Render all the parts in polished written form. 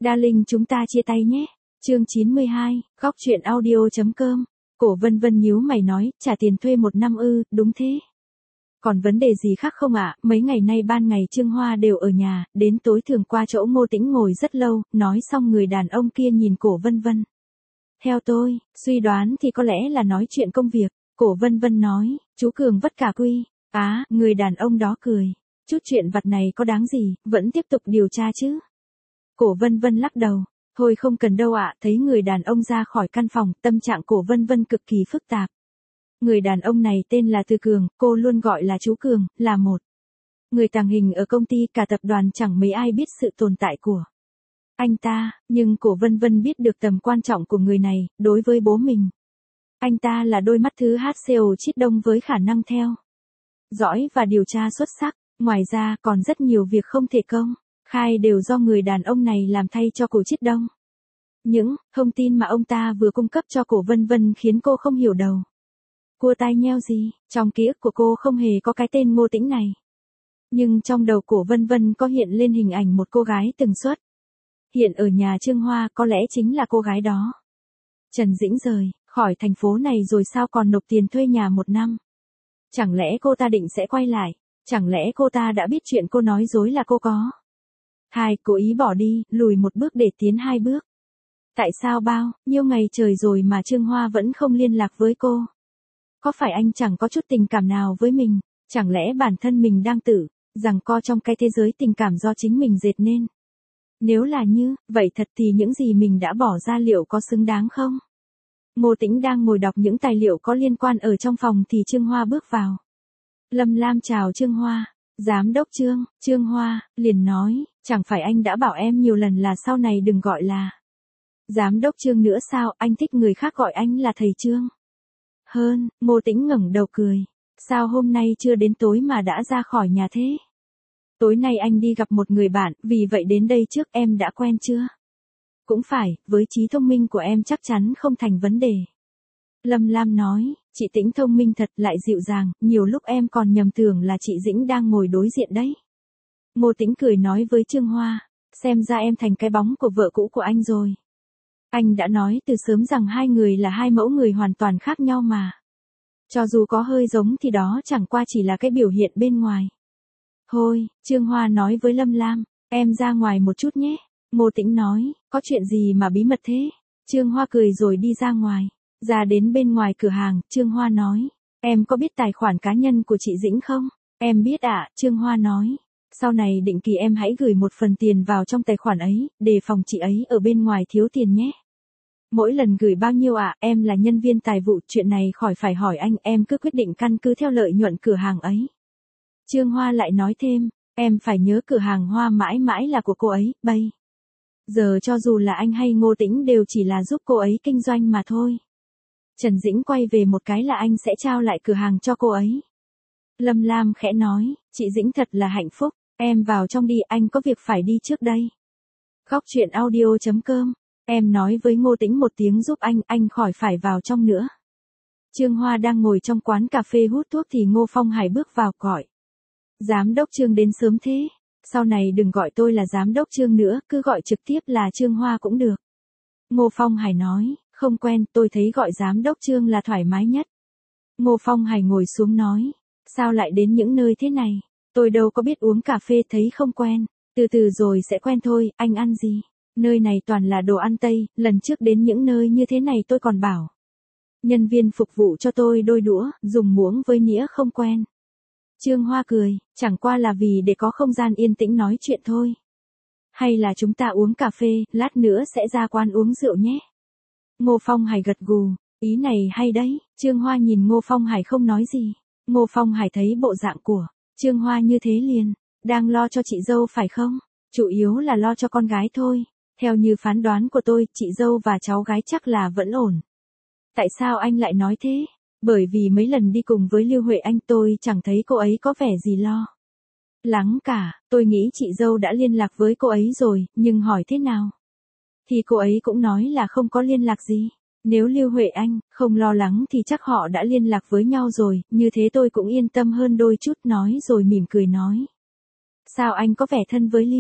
Darling chúng ta chia tay nhé. Chương 92, góc truyện audio.com. Cổ Vân Vân nhíu mày nói, trả tiền thuê 1 năm ư, đúng thế. Còn vấn đề gì khác không ạ? Mấy ngày nay ban ngày Trương Hoa đều ở nhà, đến tối thường qua chỗ Ngô Tĩnh ngồi rất lâu, nói xong người đàn ông kia nhìn Cổ Vân Vân. Theo tôi, suy đoán thì có lẽ là nói chuyện công việc. Cổ Vân Vân nói, chú Cường vất cả quy. Người đàn ông đó cười. Chút chuyện vặt này có đáng gì, vẫn tiếp tục điều tra chứ. Cổ Vân Vân lắc đầu. Thôi không cần đâu ạ, thấy người đàn ông ra khỏi căn phòng, tâm trạng Cổ Vân Vân cực kỳ phức tạp. Người đàn ông này tên là Từ Cường, cô luôn gọi là chú Cường, là một người tàng hình ở công ty, cả tập đoàn chẳng mấy ai biết sự tồn tại của anh ta, nhưng Cổ Vân Vân biết được tầm quan trọng của người này, đối với bố mình. Anh ta là đôi mắt thứ HCO Chiết Đông với khả năng theo dõi và điều tra xuất sắc, ngoài ra còn rất nhiều việc không thể công khai đều do người đàn ông này làm thay cho Cổ Chiết Đông. Những thông tin mà ông ta vừa cung cấp cho Cổ Vân Vân khiến cô không hiểu đầu cua tai nheo gì, trong ký ức của cô không hề có cái tên Ngô Tĩnh này. Nhưng trong đầu Cổ Vân Vân có hiện lên hình ảnh một cô gái từng xuất hiện ở nhà Trương Hoa, có lẽ chính là cô gái đó. Trần Dĩnh rời khỏi thành phố này rồi sao còn nộp tiền thuê nhà 1 năm? Chẳng lẽ cô ta định sẽ quay lại? Chẳng lẽ cô ta đã biết chuyện cô nói dối là cô có? Cố ý bỏ đi, lùi 1 bước để tiến 2 bước. Tại sao bao nhiêu ngày trời rồi mà Trương Hoa vẫn không liên lạc với cô? Có phải anh chẳng có chút tình cảm nào với mình? Chẳng lẽ bản thân mình đang tự giằng co trong cái thế giới tình cảm do chính mình dệt nên? Nếu là như vậy thật thì những gì mình đã bỏ ra liệu có xứng đáng không? Ngô Tĩnh đang ngồi đọc những tài liệu có liên quan ở trong phòng thì Trương Hoa bước vào. Lâm Lam chào Trương Hoa. Giám đốc Trương Hoa liền nói, chẳng phải anh đã bảo em nhiều lần là sau này đừng gọi là Giám đốc Trương nữa sao, anh thích người khác gọi anh là thầy Trương hơn. Ngô Tĩnh ngẩng đầu cười. Sao hôm nay chưa đến tối mà đã ra khỏi nhà thế? Tối nay anh đi gặp một người bạn, vì vậy đến đây trước. Em đã quen chưa? Cũng phải, với trí thông minh của em chắc chắn không thành vấn đề. Lâm Lam nói, chị Tĩnh thông minh thật, lại dịu dàng, nhiều lúc em còn nhầm tưởng là chị Dĩnh đang ngồi đối diện đấy. Ngô Tĩnh cười nói với Trương Hoa, xem ra em thành cái bóng của vợ cũ của anh rồi. Anh đã nói từ sớm rằng hai người là hai mẫu người hoàn toàn khác nhau mà. Cho dù có hơi giống thì đó chẳng qua chỉ là cái biểu hiện bên ngoài. Thôi, Trương Hoa nói với Lâm Lam, em ra ngoài một chút nhé. Ngô Tĩnh nói, có chuyện gì mà bí mật thế? Trương Hoa cười rồi đi ra ngoài. Ra đến bên ngoài cửa hàng, Trương Hoa nói, em có biết tài khoản cá nhân của chị Dĩnh không? Em biết ạ, Trương Hoa nói. Sau này định kỳ em hãy gửi một phần tiền vào trong tài khoản ấy, đề phòng chị ấy ở bên ngoài thiếu tiền nhé. Mỗi lần gửi bao nhiêu ạ? Em là nhân viên tài vụ, chuyện này khỏi phải hỏi anh, em cứ quyết định căn cứ theo lợi nhuận cửa hàng ấy. Trương Hoa lại nói thêm, em phải nhớ cửa hàng Hoa mãi mãi là của cô ấy, bây giờ cho dù là anh hay Ngô Tĩnh đều chỉ là giúp cô ấy kinh doanh mà thôi. Trần Dĩnh quay về một cái là anh sẽ trao lại cửa hàng cho cô ấy. Lâm Lam khẽ nói, chị Dĩnh thật là hạnh phúc, em vào trong đi, anh có việc phải đi trước đây. Góc truyện audio.com. Em nói với Ngô Tĩnh một tiếng giúp anh khỏi phải vào trong nữa. Trương Hoa đang ngồi trong quán cà phê hút thuốc thì Ngô Phong Hải bước vào gọi. Giám đốc Trương đến sớm thế, sau này đừng gọi tôi là giám đốc Trương nữa, cứ gọi trực tiếp là Trương Hoa cũng được. Ngô Phong Hải nói, không quen, tôi thấy gọi giám đốc Trương là thoải mái nhất. Ngô Phong Hải ngồi xuống nói, sao lại đến những nơi thế này, tôi đâu có biết uống cà phê, thấy không quen, từ từ rồi sẽ quen thôi. Anh ăn gì? Nơi này toàn là đồ ăn Tây, lần trước đến những nơi như thế này tôi còn bảo nhân viên phục vụ cho tôi đôi đũa, dùng muỗng với nĩa không quen. Trương Hoa cười, chẳng qua là vì để có không gian yên tĩnh nói chuyện thôi. Hay là chúng ta uống cà phê, lát nữa sẽ ra quán uống rượu nhé. Ngô Phong Hải gật gù, ý này hay đấy. Trương Hoa nhìn Ngô Phong Hải không nói gì. Ngô Phong Hải thấy bộ dạng của Trương Hoa như thế liền, đang lo cho chị dâu phải không? Chủ yếu là lo cho con gái thôi. Theo như phán đoán của tôi, chị dâu và cháu gái chắc là vẫn ổn. Tại sao anh lại nói thế? Bởi vì mấy lần đi cùng với Lưu Huệ Anh tôi chẳng thấy cô ấy có vẻ gì lo lắng cả. Tôi nghĩ chị dâu đã liên lạc với cô ấy rồi, nhưng hỏi thế nào thì cô ấy cũng nói là không có liên lạc gì. Nếu Lưu Huệ Anh không lo lắng thì chắc họ đã liên lạc với nhau rồi, như thế tôi cũng yên tâm hơn đôi chút. Nói rồi mỉm cười nói, sao anh có vẻ thân với Lưu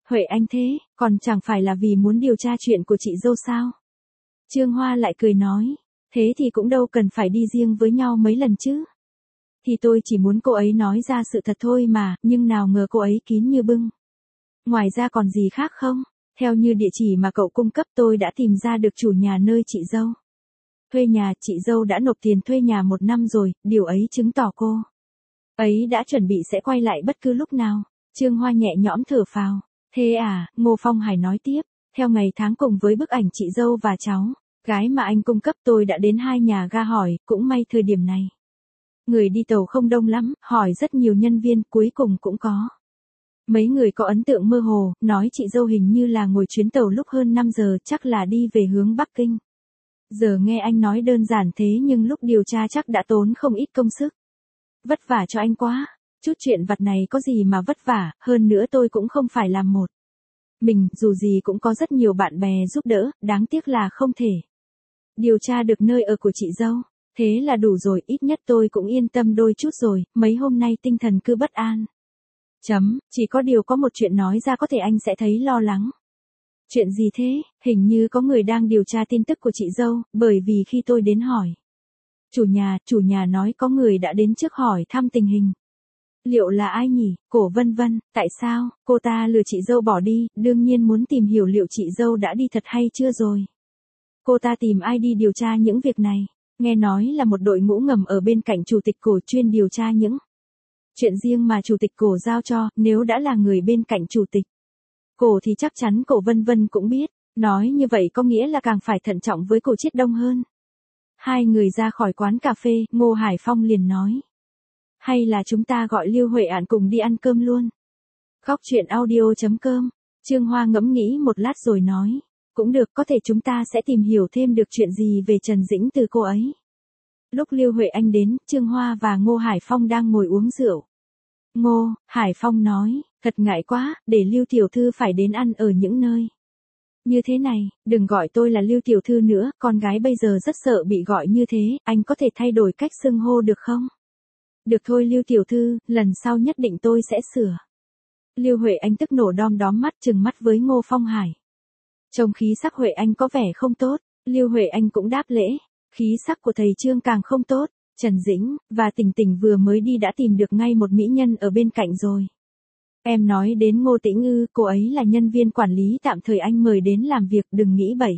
Huệ Anh thế, còn chẳng phải là vì muốn điều tra chuyện của chị dâu sao? Trương Hoa lại cười nói, thế thì cũng đâu cần phải đi riêng với nhau mấy lần chứ. Thì tôi chỉ muốn cô ấy nói ra sự thật thôi mà, nhưng nào ngờ cô ấy kín như bưng. Ngoài ra còn gì khác không? Theo như địa chỉ mà cậu cung cấp tôi đã tìm ra được chủ nhà nơi chị dâu thuê nhà, chị dâu đã nộp tiền thuê nhà 1 năm rồi, điều ấy chứng tỏ cô ấy đã chuẩn bị sẽ quay lại bất cứ lúc nào. Trương Hoa nhẹ nhõm thở phào. Thế à, Ngô Phong Hải nói tiếp, theo ngày tháng cùng với bức ảnh chị dâu và cháu gái mà anh cung cấp tôi đã đến 2 nhà ga hỏi, cũng may thời điểm này người đi tàu không đông lắm, hỏi rất nhiều nhân viên, cuối cùng cũng có mấy người có ấn tượng mơ hồ, nói chị dâu hình như là ngồi chuyến tàu lúc hơn 5 giờ, chắc là đi về hướng Bắc Kinh. Giờ nghe anh nói đơn giản thế nhưng lúc điều tra chắc đã tốn không ít công sức. Vất vả cho anh quá. Chút chuyện vặt này có gì mà vất vả, hơn nữa tôi cũng không phải làm một mình, dù gì cũng có rất nhiều bạn bè giúp đỡ, đáng tiếc là không thể điều tra được nơi ở của chị dâu. Thế là đủ rồi, ít nhất tôi cũng yên tâm đôi chút rồi, mấy hôm nay tinh thần cứ bất an. Chỉ có điều có một chuyện nói ra có thể anh sẽ thấy lo lắng. Chuyện gì thế? Hình như có người đang điều tra tin tức của chị dâu, bởi vì khi tôi đến hỏi chủ nhà nói có người đã đến trước hỏi thăm tình hình. Liệu là ai nhỉ? Cổ Vân Vân, tại sao? Cô ta lừa chị dâu bỏ đi, đương nhiên muốn tìm hiểu liệu chị dâu đã đi thật hay chưa rồi. Cô ta tìm ai đi điều tra những việc này? Nghe nói là một đội ngũ ngầm ở bên cạnh chủ tịch Cổ chuyên điều tra những chuyện riêng mà chủ tịch Cổ giao cho, nếu đã là người bên cạnh chủ tịch Cổ thì chắc chắn Cổ Vân Vân cũng biết. Nói như vậy có nghĩa là càng phải thận trọng với Cổ Chiết Đông hơn. Hai người ra khỏi quán cà phê, Ngô Hải Phong liền nói. Hay là chúng ta gọi Lưu Huệ Ản cùng đi ăn cơm luôn. Góc chuyện audio.com. Trương Hoa ngẫm nghĩ một lát rồi nói. Cũng được, có thể chúng ta sẽ tìm hiểu thêm được chuyện gì về Trần Dĩnh từ cô ấy. Lúc Lưu Huệ Anh đến, Trương Hoa và Ngô Hải Phong đang ngồi uống rượu. Ngô Hải Phong nói, thật ngại quá, để Lưu tiểu thư phải đến ăn ở những nơi như thế này, đừng gọi tôi là Lưu tiểu thư nữa, con gái bây giờ rất sợ bị gọi như thế, anh có thể thay đổi cách xưng hô được không? Được thôi Lưu tiểu thư, lần sau nhất định tôi sẽ sửa. Lưu Huệ Anh tức nổ đom đóm mắt trừng mắt với Ngô Phong Hải. Trông khí sắc Huệ Anh có vẻ không tốt, Lưu Huệ Anh cũng đáp lễ, khí sắc của thầy Trương càng không tốt. Trần Dĩnh và Tình Tình vừa mới đi đã tìm được ngay một mỹ nhân ở bên cạnh rồi. Em nói đến Ngô Tĩnh ư, cô ấy là nhân viên quản lý tạm thời anh mời đến làm việc, đừng nghĩ bậy.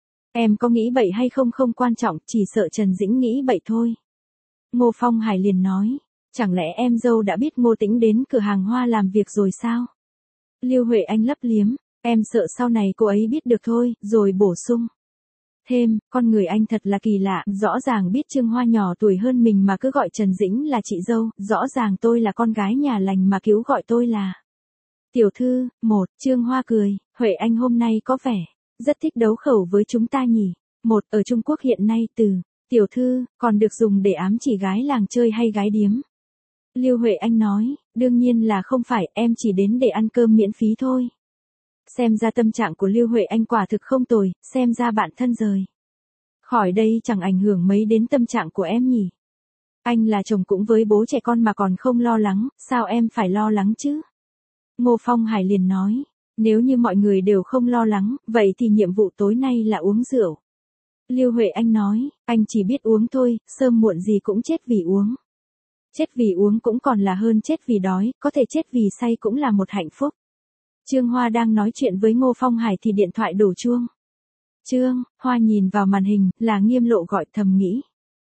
Em có nghĩ bậy hay không không quan trọng, chỉ sợ Trần Dĩnh nghĩ bậy thôi. Ngô Phong Hải liền nói, chẳng lẽ em dâu đã biết Ngô Tĩnh đến cửa hàng hoa làm việc rồi sao? Lưu Huệ Anh lấp liếm, em sợ sau này cô ấy biết được thôi, rồi bổ sung. Thêm, con người anh thật là kỳ lạ, rõ ràng biết Trương Hoa nhỏ tuổi hơn mình mà cứ gọi Trần Dĩnh là chị dâu, rõ ràng tôi là con gái nhà lành mà cứu gọi tôi là tiểu thư. Trương Hoa cười, Huệ Anh hôm nay có vẻ rất thích đấu khẩu với chúng ta nhỉ. Ở Trung Quốc hiện nay từ tiểu thư còn được dùng để ám chỉ gái làng chơi hay gái điếm. Lưu Huệ Anh nói, đương nhiên là không phải, em chỉ đến để ăn cơm miễn phí thôi. Xem ra tâm trạng của Lưu Huệ Anh quả thực không tồi, xem ra bạn thân rời khỏi đây chẳng ảnh hưởng mấy đến tâm trạng của em nhỉ. Anh là chồng cũng với bố trẻ con mà còn không lo lắng, sao em phải lo lắng chứ? Ngô Phong Hải liền nói, nếu như mọi người đều không lo lắng, vậy thì nhiệm vụ tối nay là uống rượu. Lưu Huệ Anh nói, anh chỉ biết uống thôi, sớm muộn gì cũng chết vì uống. Chết vì uống cũng còn là hơn chết vì đói, có thể chết vì say cũng là một hạnh phúc. Trương Hoa đang nói chuyện với Ngô Phong Hải thì điện thoại đổ chuông. Trương Hoa nhìn vào màn hình, là Nghiêm Lộ gọi, thầm nghĩ.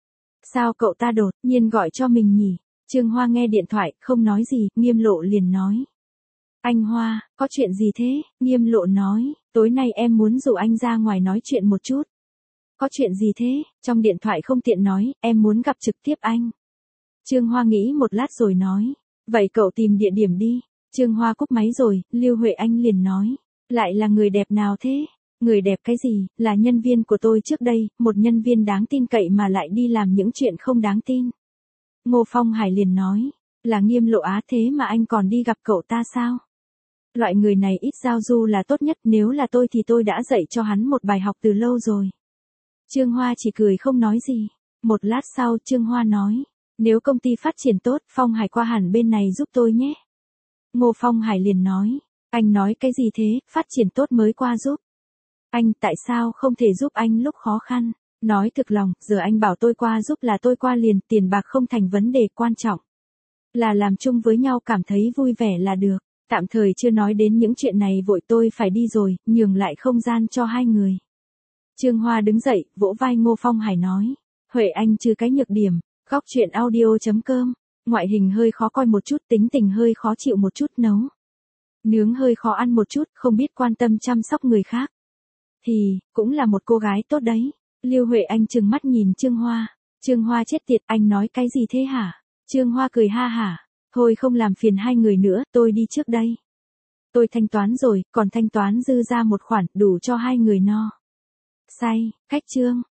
Sao cậu ta đột nhiên gọi cho mình nhỉ? Trương Hoa nghe điện thoại, không nói gì, Nghiêm Lộ liền nói. Anh Hoa, có chuyện gì thế? Nghiêm Lộ nói, tối nay em muốn rủ anh ra ngoài nói chuyện một chút. Có chuyện gì thế? Trong điện thoại không tiện nói, em muốn gặp trực tiếp anh. Trương Hoa nghĩ một lát rồi nói, vậy cậu tìm địa điểm đi. Trương Hoa cúp máy rồi, Lưu Huệ Anh liền nói, lại là người đẹp nào thế? Người đẹp cái gì, là nhân viên của tôi trước đây, một nhân viên đáng tin cậy mà lại đi làm những chuyện không đáng tin. Ngô Phong Hải liền nói, là Nghiêm Lộ á, thế mà anh còn đi gặp cậu ta sao? Loại người này ít giao du là tốt nhất, nếu là tôi thì tôi đã dạy cho hắn một bài học từ lâu rồi. Trương Hoa chỉ cười không nói gì. Một lát sau Trương Hoa nói, nếu công ty phát triển tốt, Phong Hải qua hẳn bên này giúp tôi nhé. Ngô Phong Hải liền nói, Anh nói cái gì thế, phát triển tốt mới qua giúp. Anh tại sao không thể giúp anh lúc khó khăn? Nói thực lòng, giờ anh bảo tôi qua giúp là tôi qua liền, tiền bạc không thành vấn đề, quan trọng là làm chung với nhau cảm thấy vui vẻ là được. Tạm thời chưa nói đến những chuyện này, vội tôi phải đi rồi, nhường lại không gian cho hai người. Trương Hoa đứng dậy, vỗ vai Ngô Phong Hải nói. Huệ Anh trừ cái nhược điểm, góc chuyện audio.com. Ngoại hình hơi khó coi một chút, tính tình hơi khó chịu một chút, nấu nướng hơi khó ăn một chút, không biết quan tâm chăm sóc người khác. Thì, cũng là một cô gái tốt đấy. Lưu Huệ Anh trừng mắt nhìn Trương Hoa. Trương Hoa chết tiệt, anh nói cái gì thế hả? Trương Hoa cười ha hả. Thôi không làm phiền hai người nữa, tôi đi trước đây. Tôi thanh toán rồi, còn thanh toán dư ra một khoản, đủ cho hai người no say. Cách chương.